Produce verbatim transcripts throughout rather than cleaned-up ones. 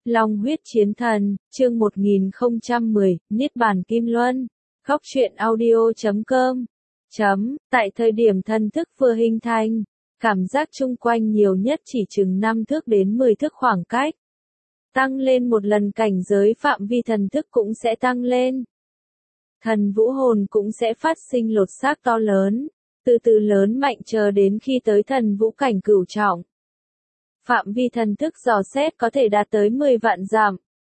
Long huyết chiến thần, chương một nghìn không trăm mười, Niết bàn Kim Luân. Góc truyện audio chấm com. Chấm, tại thời điểm thần thức vừa hình thành, cảm giác chung quanh nhiều nhất chỉ chừng năm thước đến mười thước khoảng cách. Tăng lên một lần cảnh giới phạm vi thần thức cũng sẽ tăng lên. Thần vũ hồn cũng sẽ phát sinh lột xác to lớn, từ từ lớn mạnh chờ đến khi tới thần vũ cảnh cửu trọng. Phạm vi thần thức dò xét có thể đạt tới mười vạn dặm.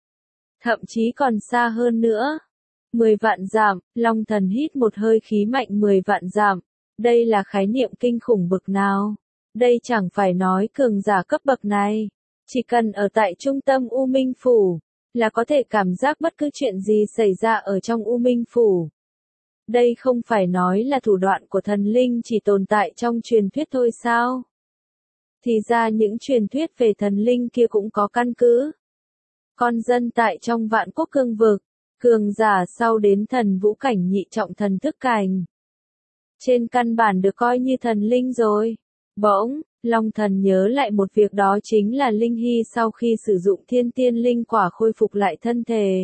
Thậm chí còn xa hơn nữa. mười vạn dặm, Long Thần hít một hơi khí mạnh mười vạn dặm. Đây là khái niệm kinh khủng bậc nào? Đây chẳng phải nói cường giả cấp bậc này. Chỉ cần ở tại trung tâm U Minh Phủ, là có thể cảm giác bất cứ chuyện gì xảy ra ở trong U Minh Phủ. Đây không phải nói là thủ đoạn của thần linh chỉ tồn tại trong truyền thuyết thôi sao? Thì ra những truyền thuyết về thần linh kia cũng có căn cứ. Con dân tại trong vạn quốc cương vực, cường giả sau đến thần vũ cảnh nhị trọng thần thức cảnh. Trên căn bản được coi như thần linh rồi. Bỗng, Long Thần nhớ lại một việc, đó chính là Linh Hy sau khi sử dụng thiên tiên linh quả khôi phục lại thân thể.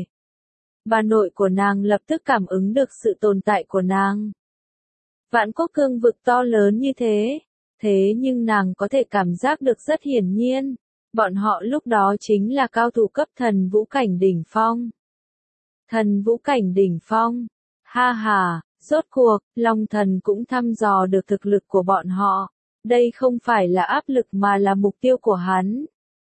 Bà nội của nàng lập tức cảm ứng được sự tồn tại của nàng. Vạn quốc cương vực to lớn như thế. Thế nhưng nàng có thể cảm giác được rất hiển nhiên, bọn họ lúc đó chính là cao thủ cấp thần vũ cảnh đỉnh phong. Thần vũ cảnh đỉnh phong, ha ha, rốt cuộc, Long Thần cũng thăm dò được thực lực của bọn họ, đây không phải là áp lực mà là mục tiêu của hắn.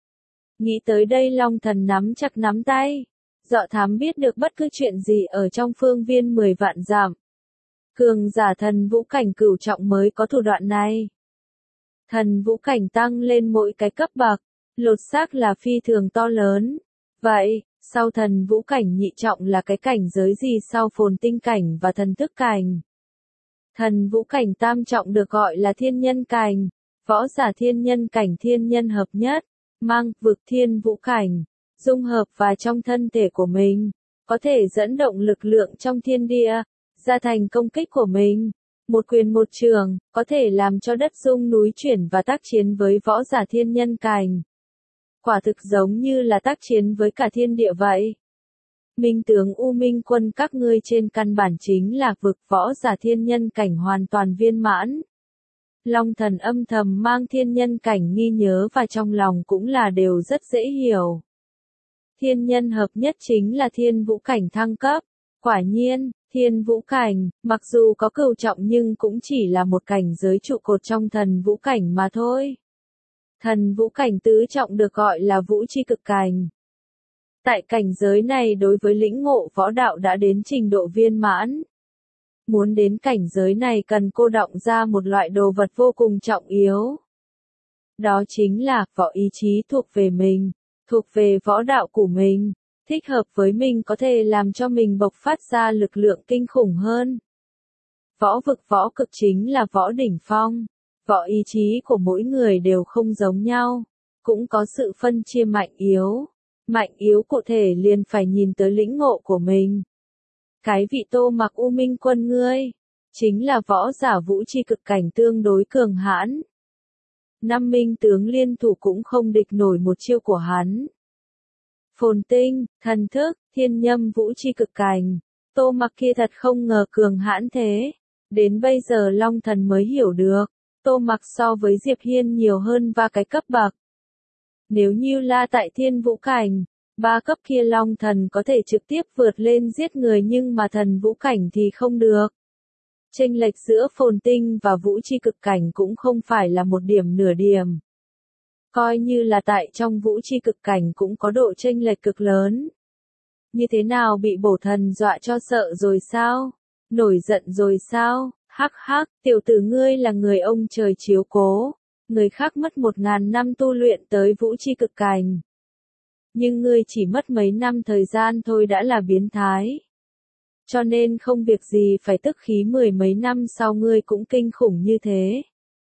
Nghĩ tới đây Long Thần nắm chặt nắm tay, dọ thám biết được bất cứ chuyện gì ở trong phương viên mười vạn dặm. Cường giả thần vũ cảnh cửu trọng mới có thủ đoạn này. Thần vũ cảnh tăng lên mỗi cái cấp bậc, lột xác là phi thường to lớn. Vậy, sau thần vũ cảnh nhị trọng là cái cảnh giới gì sau phồn tinh cảnh và thần thức cảnh? Thần vũ cảnh tam trọng được gọi là thiên nhân cảnh, võ giả thiên nhân cảnh thiên nhân hợp nhất, mang vực thiên vũ cảnh, dung hợp vào trong thân thể của mình, có thể dẫn động lực lượng trong thiên địa, ra thành công kích của mình. Một quyền một trường, có thể làm cho đất rung núi chuyển và tác chiến với võ giả thiên nhân cảnh. Quả thực giống như là tác chiến với cả thiên địa vậy. Minh tướng U Minh quân các ngươi trên căn bản chính là vực võ giả thiên nhân cảnh hoàn toàn viên mãn. Long Thần âm thầm mang thiên nhân cảnh nghi nhớ và trong lòng cũng là đều rất dễ hiểu. Thiên nhân hợp nhất chính là thiên vũ cảnh thăng cấp. Quả nhiên, thiên vũ cảnh, mặc dù có cửu trọng nhưng cũng chỉ là một cảnh giới trụ cột trong thần vũ cảnh mà thôi. Thần vũ cảnh tứ trọng được gọi là vũ chi cực cảnh. Tại cảnh giới này đối với lĩnh ngộ võ đạo đã đến trình độ viên mãn. Muốn đến cảnh giới này cần cô đọng ra một loại đồ vật vô cùng trọng yếu. Đó chính là võ ý chí thuộc về mình, thuộc về võ đạo của mình. Thích hợp với mình có thể làm cho mình bộc phát ra lực lượng kinh khủng hơn. Võ vực võ cực chính là võ đỉnh phong. Võ ý chí của mỗi người đều không giống nhau. Cũng có sự phân chia mạnh yếu. Mạnh yếu cụ thể liền phải nhìn tới lĩnh ngộ của mình. Cái vị Tô Mặc U Minh quân ngươi, chính là võ giả vũ chi cực cảnh tương đối cường hãn. Năm minh tướng liên thủ cũng không địch nổi một chiêu của hắn. Phồn tinh, thần thức, thiên nhâm vũ chi cực cảnh. Tô Mặc kia thật không ngờ cường hãn thế. Đến bây giờ Long Thần mới hiểu được. Tô Mặc so với Diệp Hiên nhiều hơn ba cái cấp bậc. Nếu như là tại thiên vũ cảnh, ba cấp kia Long Thần có thể trực tiếp vượt lên giết người nhưng mà thần vũ cảnh thì không được. Chênh lệch giữa phồn tinh và vũ chi cực cảnh cũng không phải là một điểm nửa điểm. Coi như là tại trong vũ chi cực cảnh cũng có độ chênh lệch cực lớn. Như thế nào bị bổ thần dọa cho sợ rồi sao? Nổi giận rồi sao? Hắc hắc, tiểu tử ngươi là người ông trời chiếu cố. Người khác mất một ngàn năm tu luyện tới vũ chi cực cảnh. Nhưng ngươi chỉ mất mấy năm thời gian thôi đã là biến thái. Cho nên không việc gì phải tức khí mười mấy năm sau ngươi cũng kinh khủng như thế.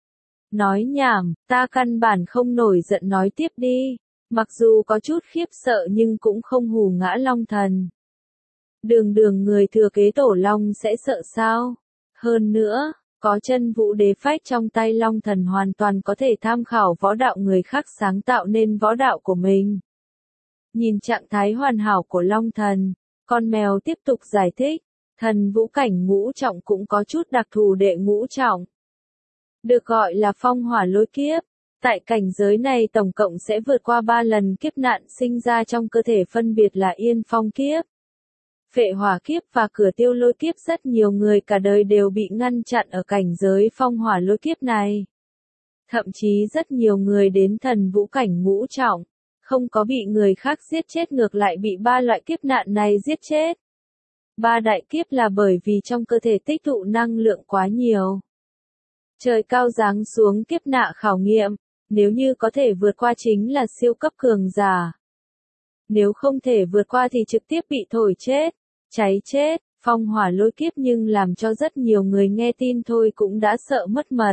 Nói nhảm, ta căn bản không nổi giận, nói tiếp đi. Mặc dù có chút khiếp sợ nhưng cũng không hù ngã Long Thần. Đường đường người thừa kế tổ Long sẽ sợ sao? Hơn nữa, có chân vũ đế phách trong tay Long Thần hoàn toàn có thể tham khảo võ đạo người khác sáng tạo nên võ đạo của mình. Nhìn trạng thái hoàn hảo của Long Thần, con mèo tiếp tục giải thích, thần vũ cảnh ngũ trọng cũng có chút đặc thù đệ ngũ trọng. Được gọi là phong hỏa lôi kiếp. Tại cảnh giới này tổng cộng sẽ vượt qua ba lần kiếp nạn sinh ra trong cơ thể, phân biệt là yên phong kiếp, phệ hỏa kiếp và cửa tiêu lôi kiếp. Rất nhiều người cả đời đều bị ngăn chặn ở cảnh giới phong hỏa lôi kiếp này. Thậm chí rất nhiều người đến thần vũ cảnh ngũ trọng, không có bị người khác giết chết, ngược lại bị ba loại kiếp nạn này giết chết. Ba đại kiếp là bởi vì trong cơ thể tích tụ năng lượng quá nhiều. Trời cao giáng xuống kiếp nạn khảo nghiệm, nếu như có thể vượt qua chính là siêu cấp cường giả. Nếu không thể vượt qua thì trực tiếp bị thổi chết, cháy chết. Phong hỏa lôi kiếp nhưng làm cho rất nhiều người nghe tin thôi cũng đã sợ mất mật.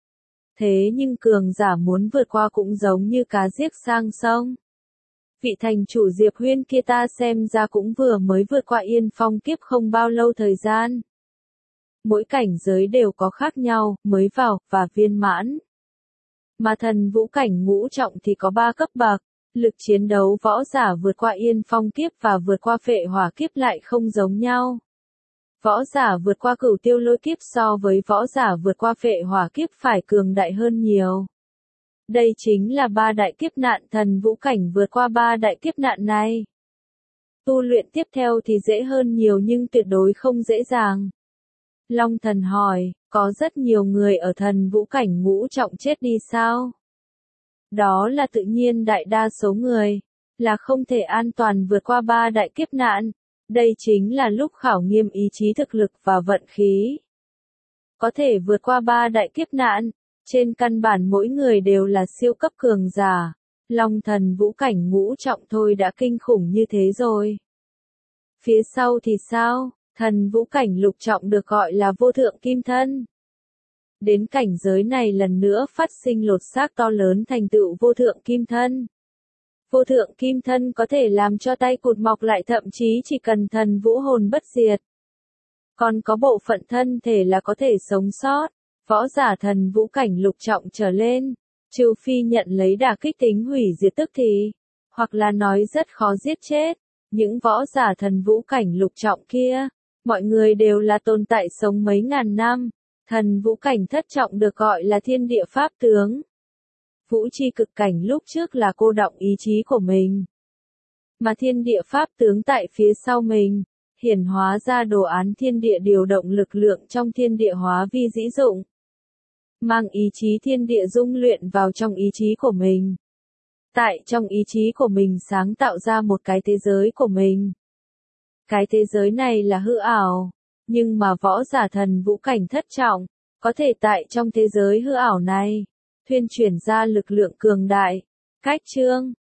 Thế nhưng cường giả muốn vượt qua cũng giống như cá giết sang sông. Vị thành chủ Diệp Huyên kia ta xem ra cũng vừa mới vượt qua yên phong kiếp không bao lâu thời gian. Mỗi cảnh giới đều có khác nhau, mới vào, và viên mãn. Mà thần vũ cảnh ngũ trọng thì có ba cấp bậc, lực chiến đấu võ giả vượt qua yên phong kiếp và vượt qua phệ hỏa kiếp lại không giống nhau. Võ giả vượt qua cửu tiêu lôi kiếp so với võ giả vượt qua phệ hỏa kiếp phải cường đại hơn nhiều. Đây chính là ba đại kiếp nạn, thần vũ cảnh vượt qua ba đại kiếp nạn này. Tu luyện tiếp theo thì dễ hơn nhiều nhưng tuyệt đối không dễ dàng. Long Thần hỏi, có rất nhiều người ở thần vũ cảnh ngũ trọng chết đi sao? Đó là tự nhiên, đại đa số người là không thể an toàn vượt qua ba đại kiếp nạn. Đây chính là lúc khảo nghiệm ý chí, thực lực và vận khí. Có thể vượt qua ba đại kiếp nạn, trên căn bản mỗi người đều là siêu cấp cường giả. Long thần vũ cảnh ngũ trọng thôi đã kinh khủng như thế rồi. Phía sau thì sao? Thần vũ cảnh lục trọng được gọi là vô thượng kim thân. Đến cảnh giới này lần nữa phát sinh lột xác to lớn, thành tựu vô thượng kim thân. Vô thượng kim thân có thể làm cho tay cụt mọc lại, thậm chí chỉ cần thần vũ hồn bất diệt. Còn có bộ phận thân thể là có thể sống sót. Võ giả thần vũ cảnh lục trọng trở lên, trừ phi nhận lấy đả kích tính hủy diệt tức thì, hoặc là nói rất khó giết chết. Những võ giả thần vũ cảnh lục trọng kia, mọi người đều là tồn tại sống mấy ngàn năm. Thần vũ cảnh thất trọng được gọi là thiên địa pháp tướng. Vũ chi cực cảnh lúc trước là cô đọng ý chí của mình. Mà thiên địa pháp tướng tại phía sau mình, hiển hóa ra đồ án thiên địa, điều động lực lượng trong thiên địa hóa vi dĩ dụng. Mang ý chí thiên địa dung luyện vào trong ý chí của mình. Tại trong ý chí của mình sáng tạo ra một cái thế giới của mình. Cái thế giới này là hư ảo, nhưng mà võ giả thần vũ cảnh thất trọng, có thể tại trong thế giới hư ảo này, thuyên chuyển ra lực lượng cường đại. Cách chương